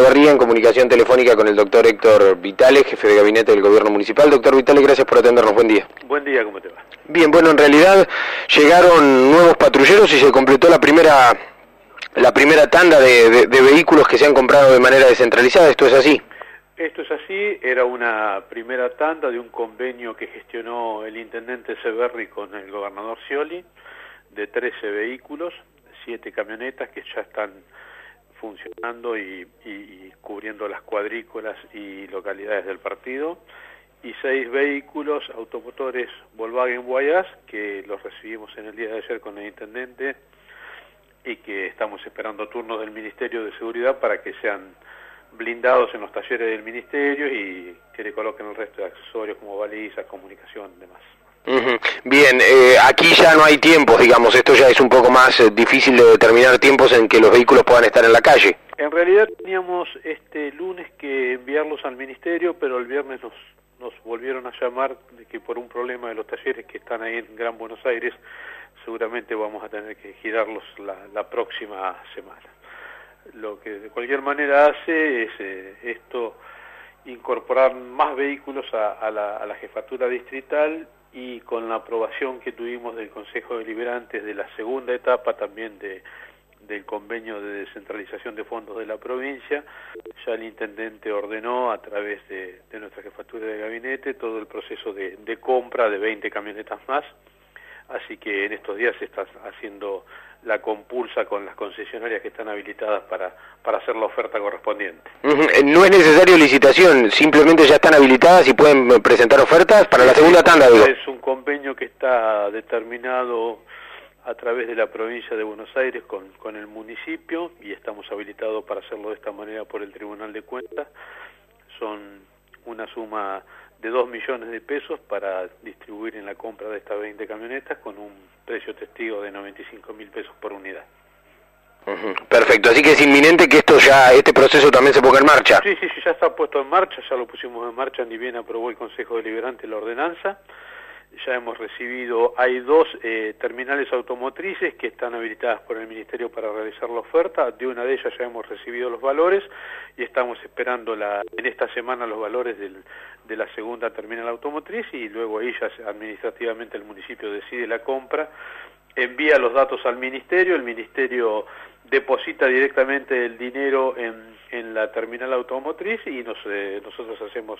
Olavarría en comunicación telefónica con el doctor Héctor Vitale, jefe de gabinete del gobierno municipal. Doctor Vitale, gracias por atendernos. Buen día. Buen día, ¿cómo te va? Bien, bueno, en realidad llegaron nuevos patrulleros y se completó la primera tanda de vehículos que se han comprado de manera descentralizada. ¿Esto es así? Esto es así, era una primera tanda de un convenio que gestionó el intendente Severri con el gobernador Scioli, de 13 vehículos, 7 camionetas que ya están funcionando y cubriendo las cuadrículas y localidades del partido, y 6 vehículos automotores Volkswagen Guayas, que los recibimos en el día de ayer con el intendente y que estamos esperando turnos del Ministerio de Seguridad para que sean blindados en los talleres del Ministerio y que le coloquen el resto de accesorios como balizas, comunicación y demás. Bien, aquí ya no hay tiempos, digamos, esto ya es un poco más difícil de determinar tiempos en que los vehículos puedan estar en la calle. En realidad teníamos este lunes que enviarlos al Ministerio, pero el viernes nos volvieron a llamar de que por un problema de los talleres que están ahí en Gran Buenos Aires, seguramente vamos a tener que girarlos la próxima semana. Lo que de cualquier manera hace es esto, incorporar más vehículos a la jefatura distrital, y con la aprobación que tuvimos del Consejo Deliberante de la segunda etapa también del convenio de descentralización de fondos de la provincia, ya el intendente ordenó a través de nuestra jefatura de gabinete todo el proceso de compra de 20 camionetas más, así que en estos días se está haciendo la compulsa con las concesionarias que están habilitadas para hacer la oferta correspondiente. No es necesario licitación, simplemente ya están habilitadas y pueden presentar ofertas para la segunda tanda, digo. Es un convenio que está determinado a través de la provincia de Buenos Aires con el municipio y estamos habilitados para hacerlo de esta manera por el Tribunal de Cuentas. Son una suma de 2 millones de pesos para distribuir en la compra de estas 20 camionetas con un precio testigo de 95.000 pesos por unidad. Perfecto, así que es inminente que este proceso también se ponga en marcha. Sí, ya está puesto en marcha, ya lo pusimos en marcha, ni bien aprobó el Consejo Deliberante la ordenanza. Ya hemos recibido, hay 2 terminales automotrices que están habilitadas por el Ministerio para realizar la oferta. De una de ellas ya hemos recibido los valores y estamos esperando en esta semana los valores de la segunda terminal automotriz, y luego ahí ya administrativamente el municipio decide la compra, envía los datos al Ministerio, el Ministerio deposita directamente el dinero en la terminal automotriz y nosotros hacemos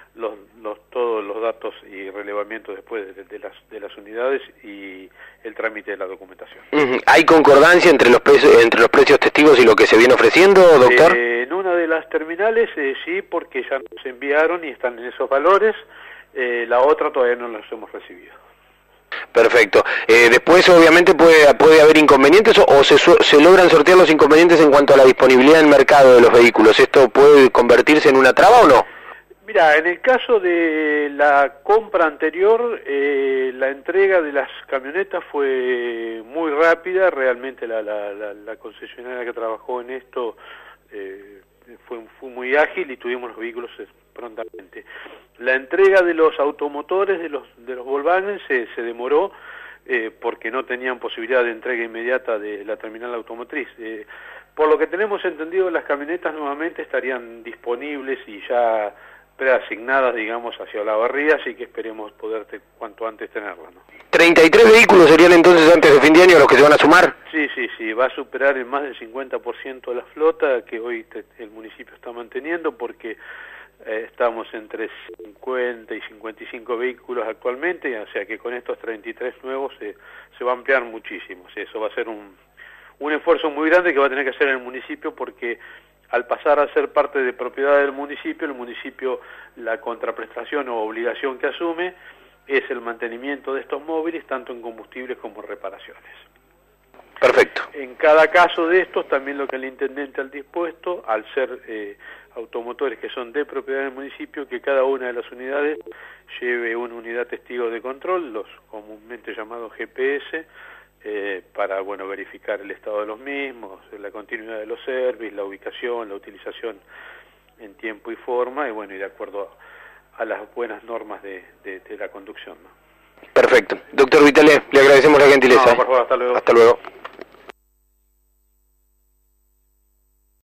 todos los datos y relevamientos después de las unidades y el trámite de la documentación. ¿Hay concordancia entre los precios testigos y lo que se viene ofreciendo, doctor? En una de las terminales sí, porque ya nos enviaron y están en esos valores, la otra todavía no los hemos recibido. Perfecto. Después obviamente puede haber inconvenientes o se logran sortear los inconvenientes en cuanto a la disponibilidad en mercado de los vehículos. ¿Esto puede convertirse en una traba o no? Mira, en el caso de la compra anterior, la entrega de las camionetas fue muy rápida, realmente la concesionaria que trabajó en esto fue muy ágil y tuvimos los vehículos prontamente. La entrega de los automotores de los Volkswagen se demoró porque no tenían posibilidad de entrega inmediata de la terminal automotriz. Por lo que tenemos entendido, las camionetas nuevamente estarían disponibles y ya preasignadas, digamos, hacia Olavarría, así que esperemos poderte cuanto antes tenerlas, ¿no? 33 vehículos serían entonces antes de fin de año los que se van a sumar. Sí, va a superar en más del 50% de la flota que hoy el municipio está manteniendo, porque estamos entre 50 y 55 vehículos actualmente, o sea que con estos 33 nuevos se va a ampliar muchísimo. O sea, eso va a ser un esfuerzo muy grande que va a tener que hacer el municipio, porque al pasar a ser parte de propiedad del municipio, el municipio, la contraprestación o obligación que asume es el mantenimiento de estos móviles, tanto en combustibles como en reparaciones. Perfecto. En cada caso de estos, también lo que el intendente ha dispuesto, al ser automotores que son de propiedad del municipio, que cada una de las unidades lleve una unidad testigo de control, los comúnmente llamados GPS, para verificar el estado de los mismos, la continuidad de los servicios, la ubicación, la utilización en tiempo y forma, y de acuerdo a las buenas normas de la conducción, ¿no? Perfecto. Doctor Vitale, le agradecemos la gentileza. No, por favor, hasta luego. Hasta luego.